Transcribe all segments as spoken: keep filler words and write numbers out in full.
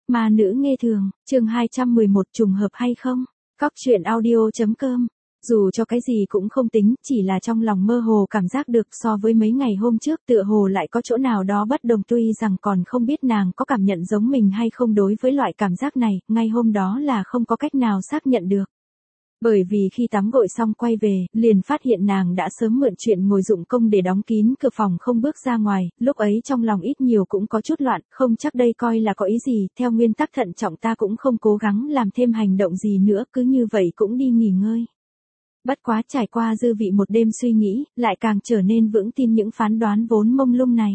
Ma nữ nghe thường, chương hai trăm mười một trùng hợp hay không? Cóc truyện audio.com. Dù cho cái gì cũng không tính, chỉ là trong lòng mơ hồ cảm giác được so với mấy ngày hôm trước tựa hồ lại có chỗ nào đó bất đồng, tuy rằng còn không biết nàng có cảm nhận giống mình hay không. Đối với loại cảm giác này, ngay hôm đó là không có cách nào xác nhận được. Bởi vì khi tắm gội xong quay về, liền phát hiện nàng đã sớm mượn chuyện ngồi dụng công để đóng kín cửa phòng không bước ra ngoài, lúc ấy trong lòng ít nhiều cũng có chút loạn, không chắc đây coi là có ý gì, theo nguyên tắc thận trọng ta cũng không cố gắng làm thêm hành động gì nữa, cứ như vậy cũng đi nghỉ ngơi. Bất quá trải qua dư vị một đêm suy nghĩ, lại càng trở nên vững tin những phán đoán vốn mông lung này.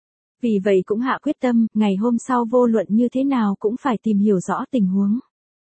Vì vậy cũng hạ quyết tâm, ngày hôm sau vô luận như thế nào cũng phải tìm hiểu rõ tình huống.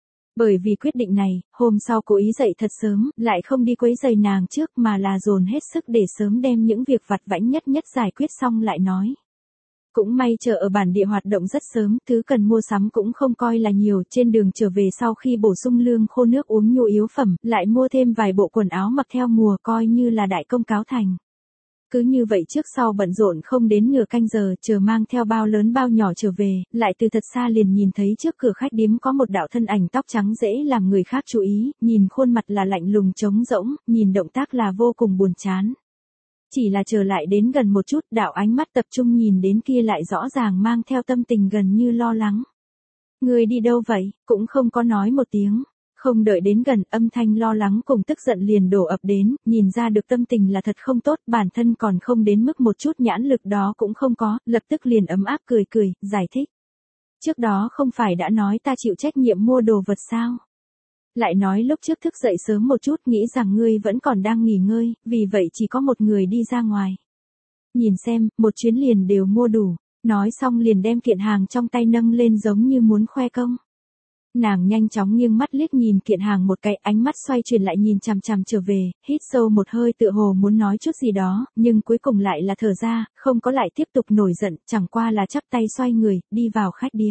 Bởi vì quyết định này, hôm sau cố ý dậy thật sớm, lại không đi quấy giày nàng trước mà là dồn hết sức để sớm đem những việc vặt vãnh nhất nhất giải quyết xong lại nói. Cũng may chợ ở bản địa hoạt động rất sớm, thứ cần mua sắm cũng không coi là nhiều, trên đường trở về sau khi bổ sung lương khô nước uống nhu yếu phẩm, lại mua thêm vài bộ quần áo mặc theo mùa coi như là đại công cáo thành. Cứ như vậy trước sau bận rộn không đến nửa canh giờ, chờ mang theo bao lớn bao nhỏ trở về, lại từ thật xa liền nhìn thấy trước cửa khách điếm có một đạo thân ảnh tóc trắng dễ làm người khác chú ý, nhìn khuôn mặt là lạnh lùng trống rỗng, nhìn động tác là vô cùng buồn chán. Chỉ là chờ lại đến gần một chút, đạo ánh mắt tập trung nhìn đến kia lại rõ ràng mang theo tâm tình gần như lo lắng. Người đi đâu vậy, cũng không có nói một tiếng. Không đợi đến gần, âm thanh lo lắng cùng tức giận liền đổ ập đến, nhìn ra được tâm tình là thật không tốt, bản thân còn không đến mức một chút nhãn lực đó cũng không có, lập tức liền ấm áp cười cười, giải thích. Trước đó không phải đã nói ta chịu trách nhiệm mua đồ vật sao? Lại nói lúc trước thức dậy sớm một chút nghĩ rằng ngươi vẫn còn đang nghỉ ngơi, vì vậy chỉ có một người đi ra ngoài. Nhìn xem, một chuyến liền đều mua đủ, nói xong liền đem kiện hàng trong tay nâng lên giống như muốn khoe công. Nàng nhanh chóng nghiêng mắt liếc nhìn kiện hàng một cái, ánh mắt xoay chuyển lại nhìn chằm chằm trở về, hít sâu một hơi tựa hồ muốn nói chút gì đó, nhưng cuối cùng lại là thở ra, không có lại tiếp tục nổi giận, chẳng qua là chắp tay xoay người, đi vào khách điếm.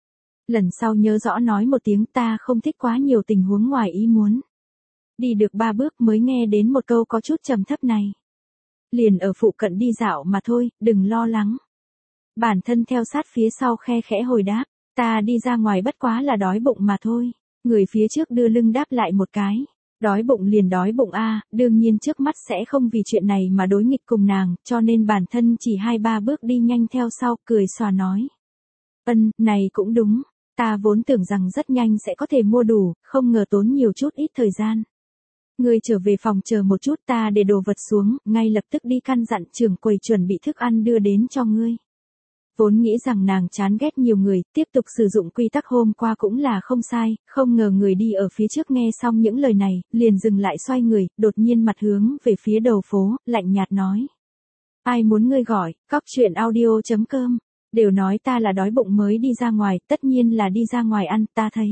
Lần sau nhớ rõ nói một tiếng, ta không thích quá nhiều tình huống ngoài ý muốn. Đi được ba bước mới nghe đến một câu có chút trầm thấp này. Liền ở phụ cận đi dạo mà thôi, đừng lo lắng. Bản thân theo sát phía sau khe khẽ hồi đáp. Ta đi ra ngoài bất quá là đói bụng mà thôi. Người phía trước đưa lưng đáp lại một cái. Đói bụng liền đói bụng a, đương nhiên trước mắt sẽ không vì chuyện này mà đối nghịch cùng nàng, cho nên bản thân chỉ hai ba bước đi nhanh theo sau, cười xòa nói. Ân, này cũng đúng, ta vốn tưởng rằng rất nhanh sẽ có thể mua đủ, không ngờ tốn nhiều chút ít thời gian. Ngươi trở về phòng chờ một chút, ta để đồ vật xuống, ngay lập tức đi căn dặn trưởng quầy chuẩn bị thức ăn đưa đến cho ngươi. Vốn nghĩ rằng nàng chán ghét nhiều người, tiếp tục sử dụng quy tắc hôm qua cũng là không sai, không ngờ người đi ở phía trước nghe xong những lời này, liền dừng lại xoay người, đột nhiên mặt hướng về phía đầu phố, lạnh nhạt nói. Ai muốn ngươi gọi, cóc truyện audio.com, đều nói ta là đói bụng mới đi ra ngoài, tất nhiên là đi ra ngoài ăn, ta thấy.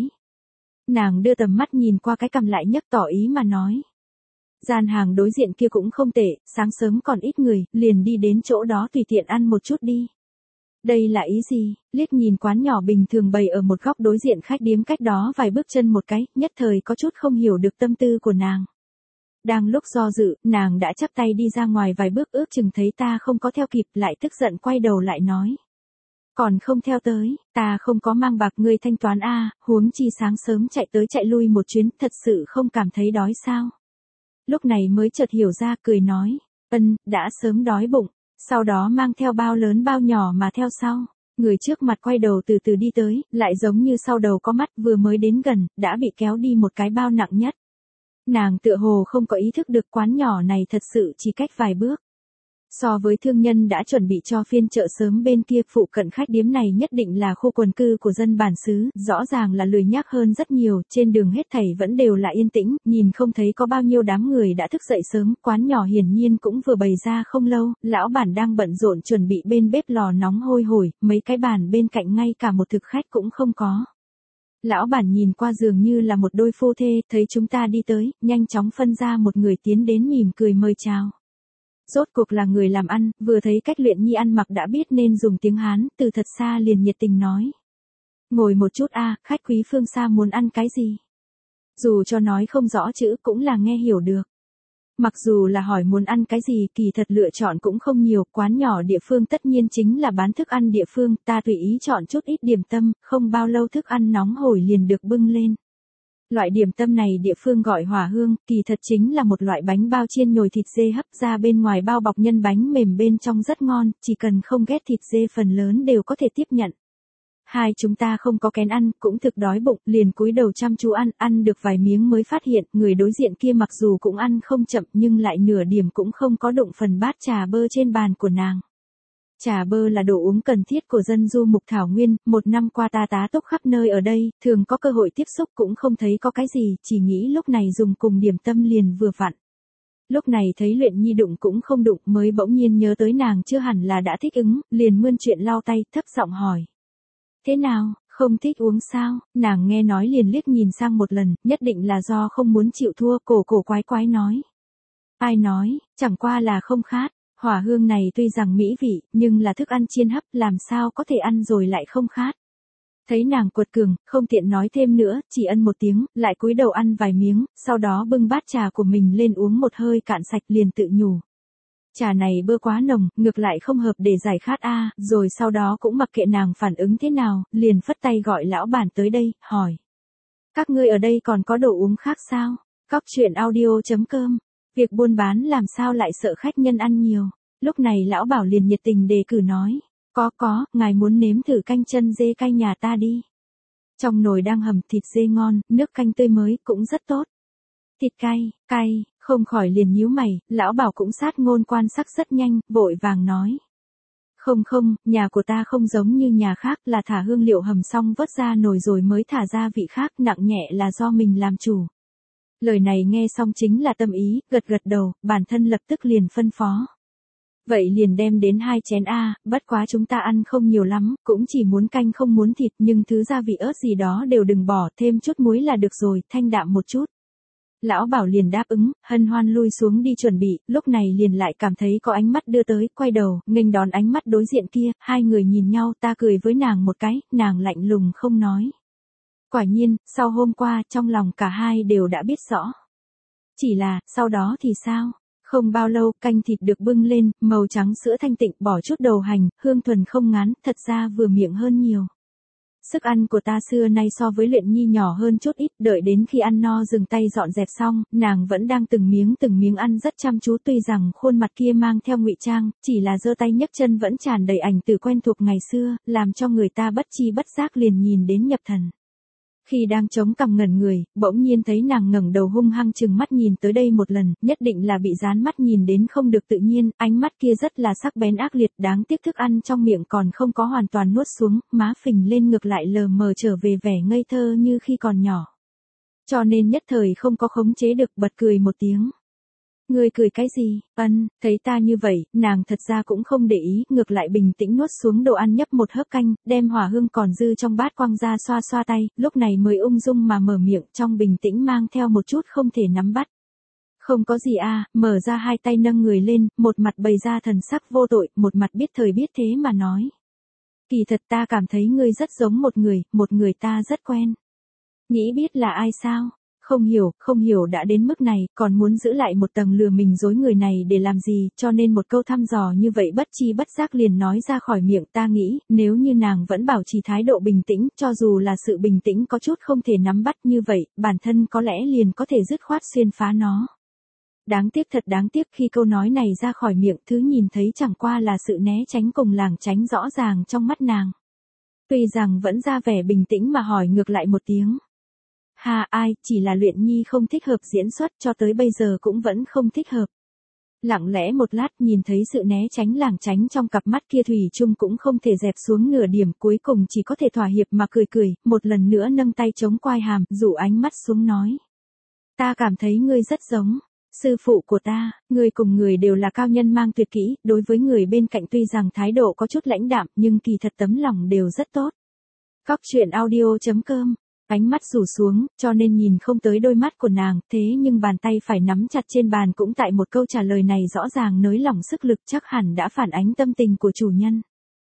Nàng đưa tầm mắt nhìn qua cái cằm lại nhấc tỏ ý mà nói. Gian hàng đối diện kia cũng không tệ, sáng sớm còn ít người, liền đi đến chỗ đó tùy tiện ăn một chút đi. Đây là ý gì? Liếc nhìn quán nhỏ bình thường bày ở một góc đối diện khách điếm cách đó vài bước chân một cái, nhất thời có chút không hiểu được tâm tư của nàng. Đang lúc do dự, nàng đã chắp tay đi ra ngoài vài bước, ước chừng thấy ta không có theo kịp, lại tức giận quay đầu lại nói. Còn không theo tới, ta không có mang bạc ngươi thanh toán a, huống chi sáng sớm chạy tới chạy lui một chuyến, thật sự không cảm thấy đói sao? Lúc này mới chợt hiểu ra, cười nói, ân, đã sớm đói bụng. Sau đó mang theo bao lớn bao nhỏ mà theo sau. Người trước mặt quay đầu từ từ đi tới, lại giống như sau đầu có mắt, vừa mới đến gần, đã bị kéo đi một cái bao nặng nhất. Nàng tựa hồ không có ý thức được quán nhỏ này thật sự chỉ cách vài bước. So với thương nhân đã chuẩn bị cho phiên chợ sớm bên kia, phụ cận khách điếm này nhất định là khu quần cư của dân bản xứ, rõ ràng là lười nhác hơn rất nhiều, trên đường hết thảy vẫn đều là yên tĩnh, nhìn không thấy có bao nhiêu đám người đã thức dậy sớm, quán nhỏ hiển nhiên cũng vừa bày ra không lâu, lão bản đang bận rộn chuẩn bị bên bếp lò nóng hôi hổi, mấy cái bàn bên cạnh ngay cả một thực khách cũng không có. Lão bản nhìn qua dường như là một đôi phu thê, thấy chúng ta đi tới, nhanh chóng phân ra một người tiến đến mỉm cười mời chào. Rốt cuộc là người làm ăn, vừa thấy cách Luyện Nhi ăn mặc đã biết nên dùng tiếng Hán, từ thật xa liền nhiệt tình nói. Ngồi một chút a, khách quý phương xa muốn ăn cái gì? Dù cho nói không rõ chữ cũng là nghe hiểu được. Mặc dù là hỏi muốn ăn cái gì, kỳ thật lựa chọn cũng không nhiều, quán nhỏ địa phương tất nhiên chính là bán thức ăn địa phương, ta tùy ý chọn chút ít điểm tâm, không bao lâu thức ăn nóng hổi liền được bưng lên. Loại điểm tâm này địa phương gọi hỏa hương, kỳ thật chính là một loại bánh bao chiên nhồi thịt dê hấp ra bên ngoài bao bọc nhân bánh mềm bên trong rất ngon, chỉ cần không ghét thịt dê phần lớn đều có thể tiếp nhận. Hai chúng ta không có kén ăn, cũng thực đói bụng, liền cúi đầu chăm chú ăn, ăn được vài miếng mới phát hiện, người đối diện kia mặc dù cũng ăn không chậm nhưng lại nửa điểm cũng không có đụng phần bát trà bơ trên bàn của nàng. Trà bơ là đồ uống cần thiết của dân du mục thảo nguyên, một năm qua ta tá túc khắp nơi ở đây, thường có cơ hội tiếp xúc cũng không thấy có cái gì, chỉ nghĩ lúc này dùng cùng điểm tâm liền vừa vặn. Lúc này thấy Luyện Nhi đụng cũng không đụng mới bỗng nhiên nhớ tới nàng chưa hẳn là đã thích ứng, liền mươn chuyện lau tay, thấp giọng hỏi. Thế nào, không thích uống sao? Nàng nghe nói liền liếc nhìn sang một lần, nhất định là do không muốn chịu thua, cổ cổ quái quái nói. Ai nói, chẳng qua là không khát. Hỏa hương này tuy rằng mỹ vị, nhưng là thức ăn chiên hấp, làm sao có thể ăn rồi lại không khát. Thấy nàng cuột cường, không tiện nói thêm nữa, chỉ ân một tiếng, lại cúi đầu ăn vài miếng, sau đó bưng bát trà của mình lên uống một hơi cạn sạch liền tự nhủ. Trà này bơ quá nồng, ngược lại không hợp để giải khát a, rồi sau đó cũng mặc kệ nàng phản ứng thế nào, liền phất tay gọi lão bản tới đây, hỏi. Các ngươi ở đây còn có đồ uống khác sao? Cóc truyện audio chấm com. Việc buôn bán làm sao lại sợ khách nhân ăn nhiều. Lúc này lão bảo liền nhiệt tình đề cử nói. Có có, ngài muốn nếm thử canh chân dê cay nhà ta đi. Trong nồi đang hầm thịt dê ngon, nước canh tươi mới, cũng rất tốt. Thịt cay, cay, không khỏi liền nhíu mày, lão bảo cũng sát ngôn quan sắc rất nhanh, vội vàng nói. Không không, nhà của ta không giống như nhà khác là thả hương liệu hầm xong vớt ra nồi rồi mới thả gia vị khác, nặng nhẹ là do mình làm chủ. Lời này nghe xong chính là tâm ý, gật gật đầu, bản thân lập tức liền phân phó. Vậy liền đem đến hai chén a, bất quá chúng ta ăn không nhiều lắm, cũng chỉ muốn canh không muốn thịt, nhưng thứ gia vị ớt gì đó đều đừng bỏ, thêm chút muối là được rồi, thanh đạm một chút. Lão bảo liền đáp ứng, hân hoan lui xuống đi chuẩn bị, lúc này liền lại cảm thấy có ánh mắt đưa tới, quay đầu, nghênh đón ánh mắt đối diện kia, hai người nhìn nhau, ta cười với nàng một cái, nàng lạnh lùng không nói. Quả nhiên, sau hôm qua, trong lòng cả hai đều đã biết rõ. Chỉ là, sau đó thì sao? Không bao lâu, canh thịt được bưng lên, màu trắng sữa thanh tịnh, bỏ chút đầu hành, hương thuần không ngán, thật ra vừa miệng hơn nhiều. Sức ăn của ta xưa nay so với Luyện Nhi nhỏ hơn chút ít, đợi đến khi ăn no dừng tay dọn dẹp xong, nàng vẫn đang từng miếng từng miếng ăn rất chăm chú, tuy rằng khuôn mặt kia mang theo ngụy trang, chỉ là giơ tay nhấc chân vẫn tràn đầy ảnh từ quen thuộc ngày xưa, làm cho người ta bất chi bất giác liền nhìn đến nhập thần. Khi đang chống cằm ngẩn người, bỗng nhiên thấy nàng ngẩng đầu hung hăng chừng mắt nhìn tới đây một lần, nhất định là bị dán mắt nhìn đến không được tự nhiên, ánh mắt kia rất là sắc bén ác liệt, đáng tiếc thức ăn trong miệng còn không có hoàn toàn nuốt xuống, má phình lên ngược lại lờ mờ trở về vẻ ngây thơ như khi còn nhỏ. Cho nên nhất thời không có khống chế được, bật cười một tiếng. Ngươi cười cái gì? Ân, thấy ta như vậy, nàng thật ra cũng không để ý, ngược lại bình tĩnh nuốt xuống đồ ăn nhấp một hớp canh, đem hỏa hương còn dư trong bát quăng ra xoa xoa tay, lúc này mới ung dung mà mở miệng, trong bình tĩnh mang theo một chút không thể nắm bắt. Không có gì à, mở ra hai tay nâng người lên, một mặt bày ra thần sắc vô tội, một mặt biết thời biết thế mà nói. Kỳ thật ta cảm thấy ngươi rất giống một người, một người ta rất quen. Nghĩ biết là ai sao? Không hiểu, không hiểu đã đến mức này, còn muốn giữ lại một tầng lừa mình dối người này để làm gì, cho nên một câu thăm dò như vậy bất chi bất giác liền nói ra khỏi miệng, ta nghĩ, nếu như nàng vẫn bảo trì thái độ bình tĩnh, cho dù là sự bình tĩnh có chút không thể nắm bắt như vậy, bản thân có lẽ liền có thể dứt khoát xuyên phá nó. Đáng tiếc thật đáng tiếc khi câu nói này ra khỏi miệng, thứ nhìn thấy chẳng qua là sự né tránh cùng lảng tránh rõ ràng trong mắt nàng. Tuy rằng vẫn ra vẻ bình tĩnh mà hỏi ngược lại một tiếng. Ha ai, chỉ là Luyện Nhi không thích hợp diễn xuất, cho tới bây giờ cũng vẫn không thích hợp. Lặng lẽ một lát nhìn thấy sự né tránh lảng tránh trong cặp mắt kia thủy chung cũng không thể dẹp xuống nửa điểm, cuối cùng chỉ có thể thỏa hiệp mà cười cười, một lần nữa nâng tay chống quai hàm, dụ ánh mắt xuống nói. Ta cảm thấy ngươi rất giống sư phụ của ta, người cùng người đều là cao nhân mang tuyệt kỹ, đối với người bên cạnh tuy rằng thái độ có chút lãnh đạm nhưng kỳ thật tấm lòng đều rất tốt. Cóc truyện audio chấm com. Ánh mắt rủ xuống, cho nên nhìn không tới đôi mắt của nàng, thế nhưng bàn tay phải nắm chặt trên bàn cũng tại một câu trả lời này rõ ràng nới lỏng sức lực, chắc hẳn đã phản ánh tâm tình của chủ nhân.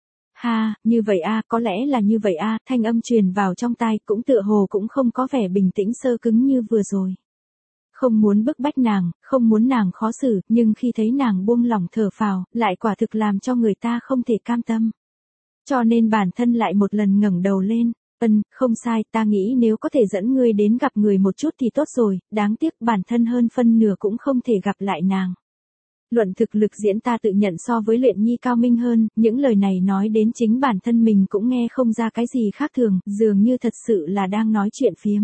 Ha, như vậy a, có lẽ là như vậy a, thanh âm truyền vào trong tai, cũng tựa hồ cũng không có vẻ bình tĩnh sơ cứng như vừa rồi. không muốn bức bách nàng, không muốn nàng khó xử, nhưng khi thấy nàng buông lỏng thở phào, lại quả thực làm cho người ta không thể cam tâm. Cho nên bản thân lại một lần ngẩng đầu lên, ân, không sai, ta nghĩ nếu có thể dẫn ngươi đến gặp người một chút thì tốt rồi, đáng tiếc bản thân hơn phân nửa cũng không thể gặp lại nàng. Luận thực lực diễn ta tự nhận so với Luyện Nhi cao minh hơn, những lời này nói đến chính bản thân mình cũng nghe không ra cái gì khác thường, dường như thật sự là đang nói chuyện phiếm.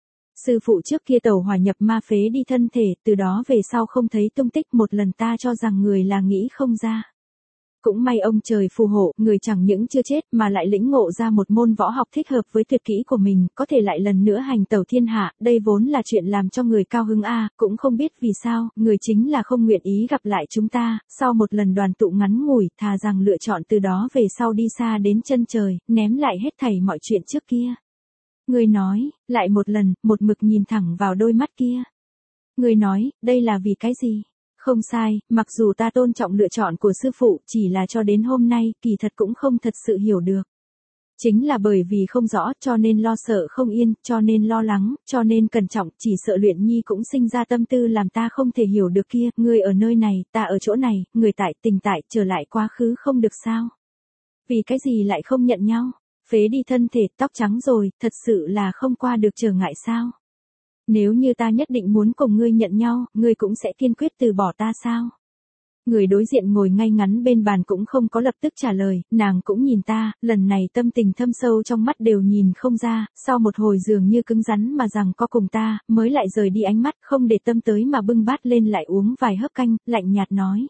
Sư phụ trước kia tẩu hỏa nhập ma phế đi thân thể, từ đó về sau không thấy tung tích, một lần ta cho rằng người là nghĩ không ra. Cũng may ông trời phù hộ, người chẳng những chưa chết mà lại lĩnh ngộ ra một môn võ học thích hợp với tuyệt kỹ của mình, có thể lại lần nữa hành tẩu thiên hạ, đây vốn là chuyện làm cho người cao hứng a, cũng không biết vì sao, người chính là không nguyện ý gặp lại chúng ta, sau một lần đoàn tụ ngắn ngủi, thà rằng lựa chọn từ đó về sau đi xa đến chân trời, ném lại hết thảy mọi chuyện trước kia. Người nói, lại một lần, một mực nhìn thẳng vào đôi mắt kia. Người nói, đây là vì cái gì? Không sai, mặc dù ta tôn trọng lựa chọn của sư phụ, chỉ là cho đến hôm nay, kỳ thật cũng không thật sự hiểu được. Chính là bởi vì không rõ, cho nên lo sợ không yên, cho nên lo lắng, cho nên cẩn trọng, chỉ sợ Luyện Nhi cũng sinh ra tâm tư làm ta không thể hiểu được kia, người ở nơi này, ta ở chỗ này, người tại, tình tại, trở lại quá khứ không được sao? Vì cái gì lại không nhận nhau? Phế đi thân thể, tóc trắng rồi, thật sự là không qua được trở ngại sao? Nếu như ta nhất định muốn cùng ngươi nhận nhau, ngươi cũng sẽ kiên quyết từ bỏ ta sao? Người đối diện ngồi ngay ngắn bên bàn cũng không có lập tức trả lời, nàng cũng nhìn ta, lần này tâm tình thâm sâu trong mắt đều nhìn không ra, sau một hồi dường như cứng rắn mà rằng có cùng ta, mới lại rời đi ánh mắt, không để tâm tới mà bưng bát lên lại uống vài hớp canh, lạnh nhạt nói.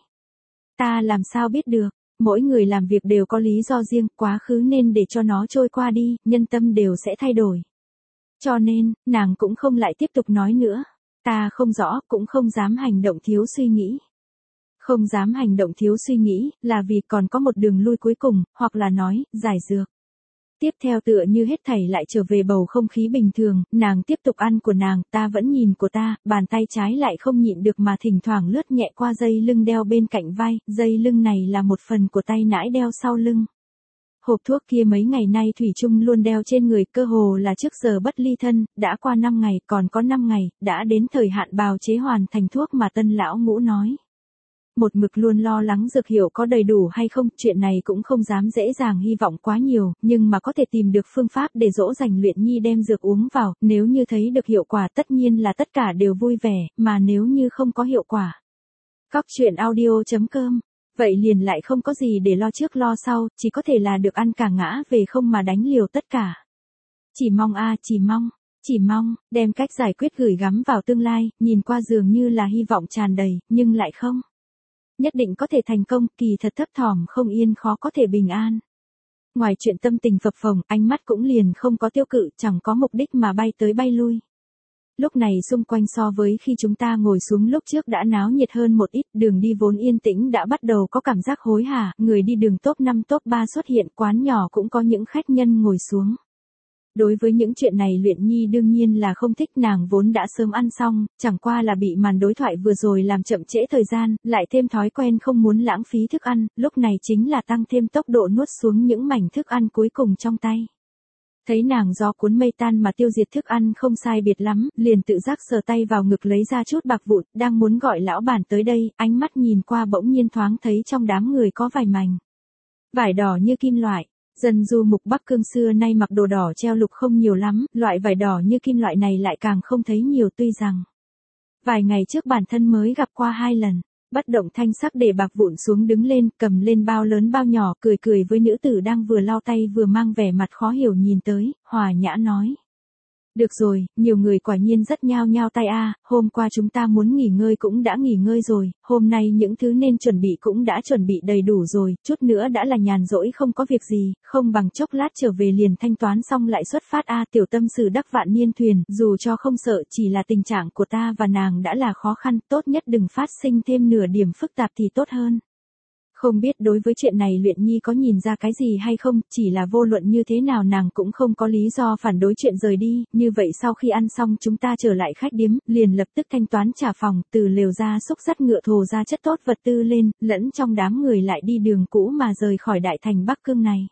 Ta làm sao biết được, mỗi người làm việc đều có lý do riêng, quá khứ nên để cho nó trôi qua đi, nhân tâm đều sẽ thay đổi. Cho nên, nàng cũng không lại tiếp tục nói nữa. Ta không rõ, cũng không dám hành động thiếu suy nghĩ. Không dám hành động thiếu suy nghĩ, là vì còn có một đường lui cuối cùng, hoặc là nói, giải dược. Tiếp theo tựa như hết thảy lại trở về bầu không khí bình thường, nàng tiếp tục ăn của nàng, ta vẫn nhìn của ta, bàn tay trái lại không nhịn được mà thỉnh thoảng lướt nhẹ qua dây lưng đeo bên cạnh vai, dây lưng này là một phần của tay nãi đeo sau lưng. Hộp thuốc kia mấy ngày nay Thủy Chung luôn đeo trên người, cơ hồ là trước giờ bất ly thân, đã qua năm ngày, còn có năm ngày, đã đến thời hạn bào chế hoàn thành thuốc mà Tân lão ngũ nói. Một mực luôn lo lắng dược hiệu có đầy đủ hay không, chuyện này cũng không dám dễ dàng hy vọng quá nhiều, nhưng mà có thể tìm được phương pháp để dỗ dành Luyện Nhi đem dược uống vào, nếu như thấy được hiệu quả tất nhiên là tất cả đều vui vẻ, mà nếu như không có hiệu quả. Cóc truyện audio chấm com Vậy liền lại không có gì để lo trước lo sau, chỉ có thể là được ăn cả ngã về không mà đánh liều tất cả. Chỉ mong a, chỉ mong, chỉ mong, đem cách giải quyết gửi gắm vào tương lai, nhìn qua dường như là hy vọng tràn đầy, nhưng lại không. Nhất định có thể thành công, kỳ thật thấp thỏm không yên khó có thể bình an. Ngoài chuyện tâm tình phập phồng, ánh mắt cũng liền không có tiêu cự, chẳng có mục đích mà bay tới bay lui. Lúc này xung quanh so với khi chúng ta ngồi xuống lúc trước đã náo nhiệt hơn một ít, đường đi vốn yên tĩnh đã bắt đầu có cảm giác hối hả, người đi đường top năm top ba xuất hiện, quán nhỏ cũng có những khách nhân ngồi xuống. Đối với những chuyện này Luyện Nhi đương nhiên là không thích, nàng vốn đã sớm ăn xong, chẳng qua là bị màn đối thoại vừa rồi làm chậm trễ thời gian, lại thêm thói quen không muốn lãng phí thức ăn, lúc này chính là tăng thêm tốc độ nuốt xuống những mảnh thức ăn cuối cùng trong tay. Thấy nàng gió cuốn mây tan mà tiêu diệt thức ăn không sai biệt lắm, liền tự giác sờ tay vào ngực lấy ra chút bạc vụn, đang muốn gọi lão bản tới đây, ánh mắt nhìn qua bỗng nhiên thoáng thấy trong đám người có vài mảnh vải đỏ như kim loại. Dân du mục Bắc Cương xưa nay mặc đồ đỏ treo lục không nhiều lắm, loại vải đỏ như kim loại này lại càng không thấy nhiều, tuy rằng vài ngày trước bản thân mới gặp qua hai lần. Bất động thanh sắc để bạc vụn xuống đứng lên, cầm lên bao lớn bao nhỏ, cười cười với nữ tử đang vừa lau tay vừa mang vẻ mặt khó hiểu nhìn tới, hòa nhã nói. Được rồi, nhiều người quả nhiên rất nhao nhao tay a, hôm qua chúng ta muốn nghỉ ngơi cũng đã nghỉ ngơi rồi, hôm nay những thứ nên chuẩn bị cũng đã chuẩn bị đầy đủ rồi, chút nữa đã là nhàn rỗi không có việc gì, không bằng chốc lát trở về liền thanh toán xong lại xuất phát a, tiểu tâm sự đắc vạn niên thuyền, dù cho không sợ, chỉ là tình trạng của ta và nàng đã là khó khăn, tốt nhất đừng phát sinh thêm nửa điểm phức tạp thì tốt hơn. Không biết đối với chuyện này Luyện Nhi có nhìn ra cái gì hay không, chỉ là vô luận như thế nào nàng cũng không có lý do phản đối chuyện rời đi, như vậy sau khi ăn xong chúng ta trở lại khách điếm, liền lập tức thanh toán trả phòng, từ lều ra xúc dắt ngựa thồ ra chất tốt vật tư lên, lẫn trong đám người lại đi đường cũ mà rời khỏi đại thành Bắc Cương này.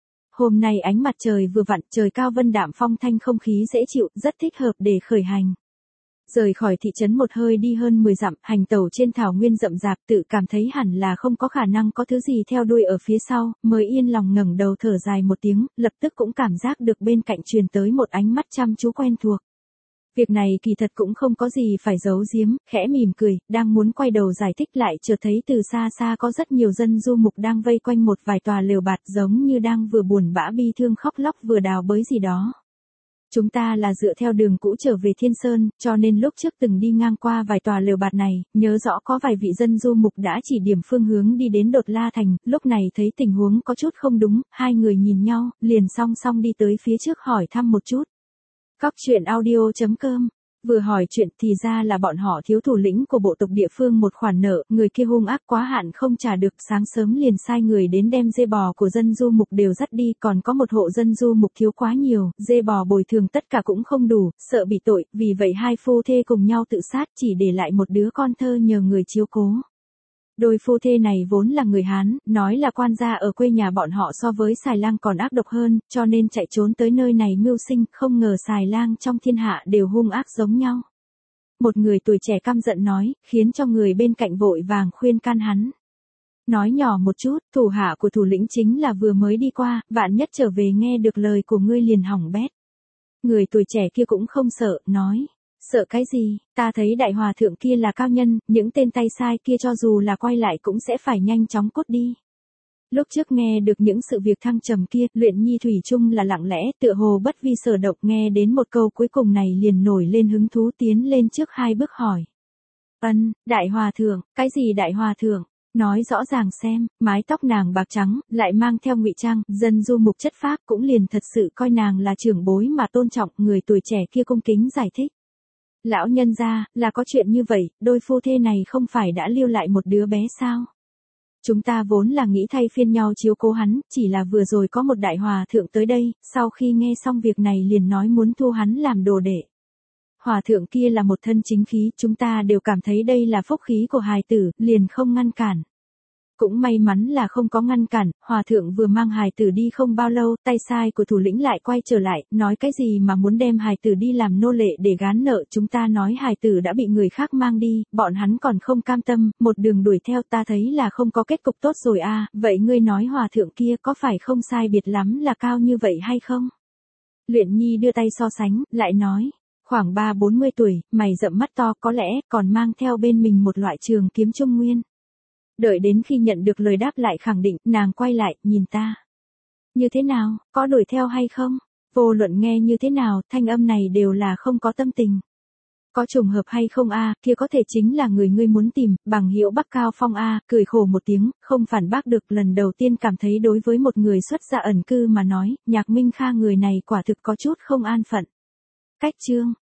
Hôm nay ánh mặt trời vừa vặn, trời cao vân đạm phong thanh không khí dễ chịu, rất thích hợp để khởi hành. Rời khỏi thị trấn một hơi đi hơn mười dặm, hành tẩu trên thảo nguyên rậm rạp, tự cảm thấy hẳn là không có khả năng có thứ gì theo đuôi ở phía sau, mới yên lòng ngẩng đầu thở dài một tiếng, lập tức cũng cảm giác được bên cạnh truyền tới một ánh mắt chăm chú quen thuộc. Việc này kỳ thật cũng không có gì phải giấu giếm, khẽ mỉm cười, đang muốn quay đầu giải thích lại chợt thấy từ xa xa có rất nhiều dân du mục đang vây quanh một vài tòa lều bạt giống như đang vừa buồn bã bi thương khóc lóc vừa đào bới gì đó. Chúng ta là dựa theo đường cũ trở về Thiên Sơn, cho nên lúc trước từng đi ngang qua vài tòa lều bạt này, nhớ rõ có vài vị dân du mục đã chỉ điểm phương hướng đi đến Đột La Thành, lúc này thấy tình huống có chút không đúng, hai người nhìn nhau, liền song song đi tới phía trước hỏi thăm một chút. Cóc truyện audio chấm com. Vừa hỏi chuyện thì ra là bọn họ thiếu thủ lĩnh của bộ tộc địa phương một khoản nợ, người kia hung ác quá hạn không trả được, sáng sớm liền sai người đến đem dê bò của dân du mục đều dắt đi, còn có một hộ dân du mục thiếu quá nhiều, dê bò bồi thường tất cả cũng không đủ, sợ bị tội, vì vậy hai phu thê cùng nhau tự sát, chỉ để lại một đứa con thơ nhờ người chiếu cố. Đôi phu thê này vốn là người Hán, nói là quan gia ở quê nhà bọn họ so với Xài Lang còn ác độc hơn, cho nên chạy trốn tới nơi này mưu sinh, không ngờ Xài Lang trong thiên hạ đều hung ác giống nhau. Một người tuổi trẻ căm giận nói, khiến cho người bên cạnh vội vàng khuyên can hắn. Nói nhỏ một chút, thủ hạ của thủ lĩnh chính là vừa mới đi qua, vạn nhất trở về nghe được lời của ngươi liền hỏng bét. Người tuổi trẻ kia cũng không sợ, nói. Sợ cái gì, ta thấy đại hòa thượng kia là cao nhân, những tên tay sai kia cho dù là quay lại cũng sẽ phải nhanh chóng cút đi. Lúc trước nghe được những sự việc thăng trầm kia, Luyện Nhi thủy chung là lặng lẽ, tựa hồ bất vi sở động, nghe đến một câu cuối cùng này liền nổi lên hứng thú tiến lên trước hai bước hỏi. Ân, đại hòa thượng, cái gì đại hòa thượng? Nói rõ ràng xem, mái tóc nàng bạc trắng, lại mang theo ngụy trang, dân du mục chất phác cũng liền thật sự coi nàng là trưởng bối mà tôn trọng, người tuổi trẻ kia cung kính giải thích. Lão nhân gia, là có chuyện như vậy, đôi phu thê này không phải đã lưu lại một đứa bé sao? Chúng ta vốn là nghĩ thay phiên nhau chiếu cố hắn, chỉ là vừa rồi có một đại hòa thượng tới đây, sau khi nghe xong việc này liền nói muốn thu hắn làm đồ đệ. Hòa thượng kia là một thân chính khí, chúng ta đều cảm thấy đây là phúc khí của hài tử, liền không ngăn cản. Cũng may mắn là không có ngăn cản, hòa thượng vừa mang hài tử đi không bao lâu, tay sai của thủ lĩnh lại quay trở lại, nói cái gì mà muốn đem hài tử đi làm nô lệ để gán nợ, chúng ta nói hài tử đã bị người khác mang đi, bọn hắn còn không cam tâm, một đường đuổi theo, ta thấy là không có kết cục tốt rồi à, vậy ngươi nói hòa thượng kia có phải không sai biệt lắm là cao như vậy hay không? Luyện Nhi đưa tay so sánh, lại nói. Khoảng ba bốn mươi tuổi, mày rậm mắt to, có lẽ còn mang theo bên mình một loại trường kiếm trung nguyên. Đợi đến khi nhận được lời đáp lại khẳng định, nàng quay lại, nhìn ta. Như thế nào, có đuổi theo hay không? Vô luận nghe như thế nào, thanh âm này đều là không có tâm tình. Có trùng hợp hay không a, kia có thể chính là người ngươi muốn tìm, Bằng Hiệu Bắc Cao Phong a, cười khổ một tiếng, không phản bác được, lần đầu tiên cảm thấy đối với một người xuất gia ẩn cư mà nói, Nhạc Minh Kha người này quả thực có chút không an phận. Cách chương